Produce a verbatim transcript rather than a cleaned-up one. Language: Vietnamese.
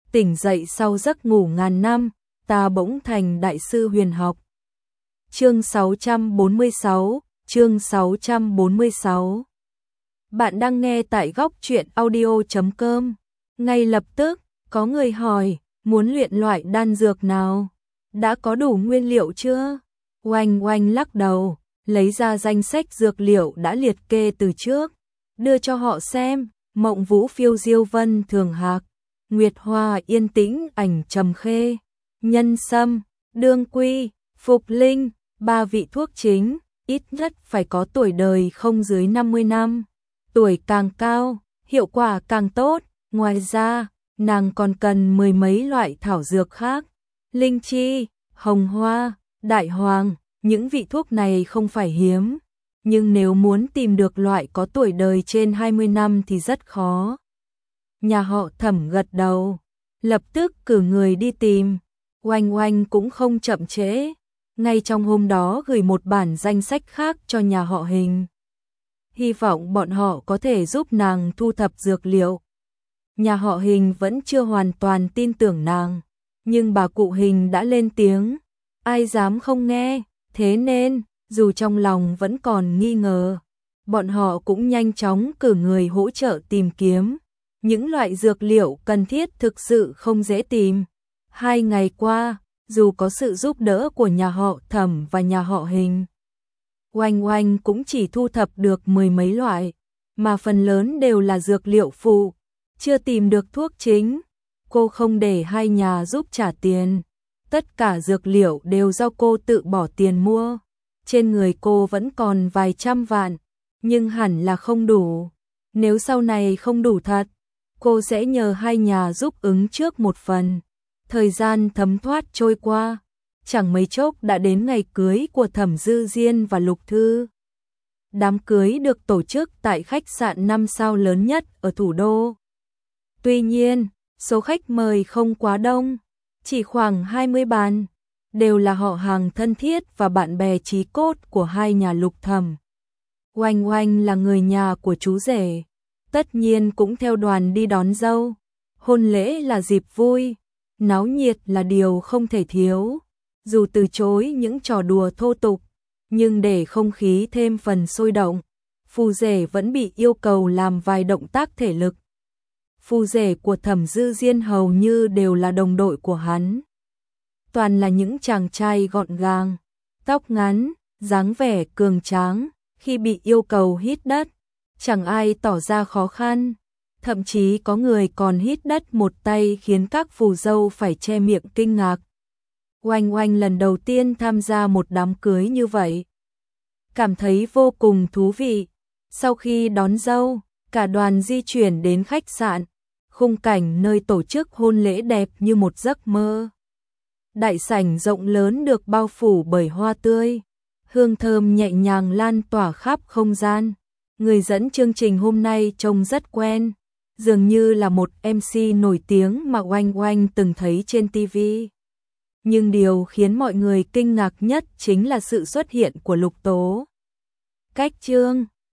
tỉnh dậy sau giấc ngủ ngàn năm, ta bỗng thành đại sư huyền học. Chương sáu trăm bốn mươi sáu, chương sáu trăm bốn mươi sáu. Bạn đang nghe tại góc truyện audio chấm com. Ngay lập tức, có người hỏi, muốn luyện loại đan dược nào? Đã có đủ nguyên liệu chưa? Oanh Oanh lắc đầu, lấy ra danh sách dược liệu đã liệt kê từ trước, đưa cho họ xem. Mộng Vũ Phiêu Diêu Vân Thường Hạc, Nguyệt Hoa Yên Tĩnh Ảnh Trầm Khê, Nhân Sâm, Đương Quy, Phục Linh, ba vị thuốc chính, ít nhất phải có tuổi đời không dưới năm mươi năm. Tuổi càng cao, hiệu quả càng tốt. Ngoài ra, nàng còn cần mười mấy loại thảo dược khác. Linh chi, hồng hoa, đại hoàng, những vị thuốc này không phải hiếm. Nhưng nếu muốn tìm được loại có tuổi đời trên hai mươi năm thì rất khó. Nhà họ Thẩm gật đầu, lập tức cử người đi tìm. Oanh Oanh cũng không chậm trễ, ngay trong hôm đó gửi một bản danh sách khác cho nhà họ Hình. Hy vọng bọn họ có thể giúp nàng thu thập dược liệu. Nhà họ Hình vẫn chưa hoàn toàn tin tưởng nàng, nhưng bà cụ Hình đã lên tiếng, ai dám không nghe, thế nên dù trong lòng vẫn còn nghi ngờ, bọn họ cũng nhanh chóng cử người hỗ trợ tìm kiếm. Những loại dược liệu cần thiết thực sự không dễ tìm. Hai ngày qua, dù có sự giúp đỡ của nhà họ Thẩm và nhà họ Hình, Oanh Oanh cũng chỉ thu thập được mười mấy loại, mà phần lớn đều là dược liệu phụ, chưa tìm được thuốc chính. Cô không để hai nhà giúp trả tiền, tất cả dược liệu đều do cô tự bỏ tiền mua. Trên người cô vẫn còn vài trăm vạn, nhưng hẳn là không đủ. Nếu sau này không đủ thật, cô sẽ nhờ hai nhà giúp ứng trước một phần. Thời gian thấm thoát trôi qua, chẳng mấy chốc đã đến ngày cưới của Thẩm Dư Diên và Lục Thư. Đám cưới được tổ chức tại khách sạn năm sao lớn nhất ở thủ đô. Tuy nhiên, số khách mời không quá đông, chỉ khoảng hai mươi bàn, đều là họ hàng thân thiết và bạn bè chí cốt của hai nhà Lục Thẩm. Oanh Oanh là người nhà của chú rể, tất nhiên cũng theo đoàn đi đón dâu. Hôn lễ là dịp vui, náo nhiệt là điều không thể thiếu. Dù từ chối những trò đùa thô tục, nhưng để không khí thêm phần sôi động, phù rể vẫn bị yêu cầu làm vài động tác thể lực. Phù rể của Thẩm Dư Diên hầu như đều là đồng đội của hắn. Toàn là những chàng trai gọn gàng, tóc ngắn, dáng vẻ cường tráng. Khi bị yêu cầu hít đất, chẳng ai tỏ ra khó khăn. Thậm chí có người còn hít đất một tay khiến các phù dâu phải che miệng kinh ngạc. Oanh Oanh lần đầu tiên tham gia một đám cưới như vậy, cảm thấy vô cùng thú vị. Sau khi đón dâu, cả đoàn di chuyển đến khách sạn. Khung cảnh nơi tổ chức hôn lễ đẹp như một giấc mơ. Đại sảnh rộng lớn được bao phủ bởi hoa tươi, hương thơm nhẹ nhàng lan tỏa khắp không gian. Người dẫn chương trình hôm nay trông rất quen, dường như là một em xê nổi tiếng mà Oanh Oanh từng thấy trên ti vi. Nhưng điều khiến mọi người kinh ngạc nhất chính là sự xuất hiện của Lục Tố. Cách chương